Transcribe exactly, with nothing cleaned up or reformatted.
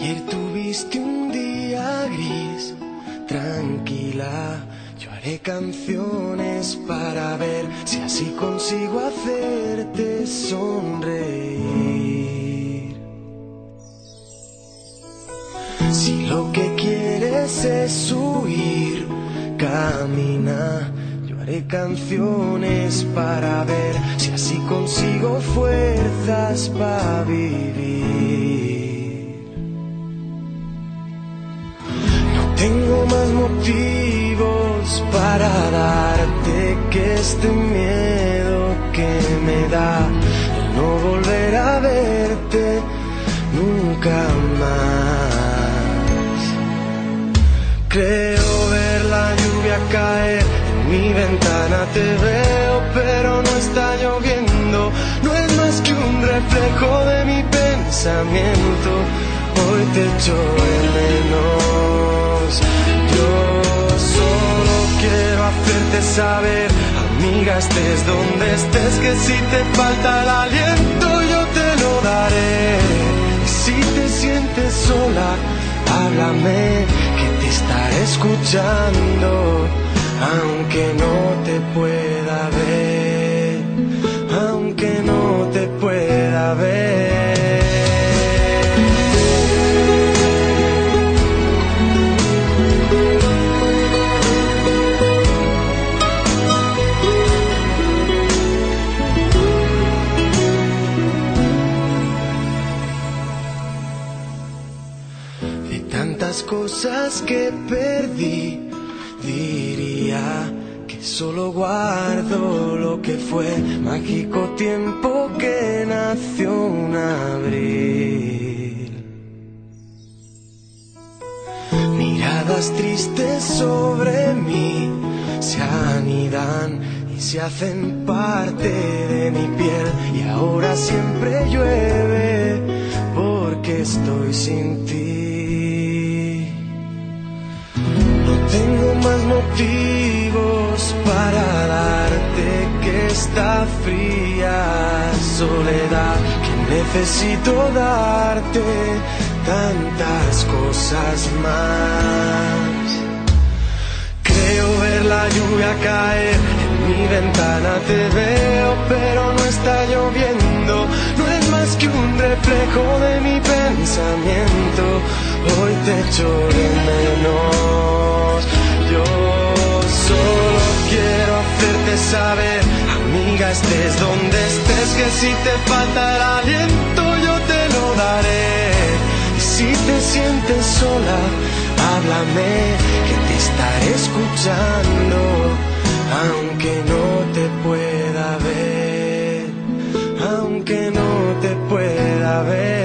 Ayer tuviste un día gris, tranquila. Yo haré canciones para ver si así consigo hacerte sonreír. Si lo que quieres es huir, camina. Yo haré canciones para ver si así consigo fuerzas para vivir. No tengo más motivos para darte que este miedo que me da el no volver a verte nunca más. Creo ver la lluvia caer en mi ventana, te veo pero no está lloviendo. No es más que un reflejo de mi pensamiento. Hoy te echo de menos. Yo solo quiero hacerte saber, amiga, estés donde estés, que si te falta el aliento yo te lo daré. Y si te sientes sola, háblame, que te estaré escuchando, aunque no te pueda ver, aunque no te pueda ver. De tantas cosas que perdí, diría que solo guardo lo que fue mágico tiempo que nació un abril. Miradas tristes sobre mí se anidan y se hacen parte de mi piel, y ahora siempre llueve porque estoy sin ti. Tengo más motivos para darte que esta fría soledad, que necesito darte tantas cosas más. Creo ver la lluvia caer en mi ventana, te veo pero no está lloviendo. No es más que un reflejo de mi pensamiento. Hoy te echo de menos. Yo solo quiero hacerte saber, amiga, estés donde estés, que si te falta el aliento yo te lo daré. Y si te sientes sola, háblame, que te estaré escuchando, aunque no te pueda ver, aunque no te pueda ver.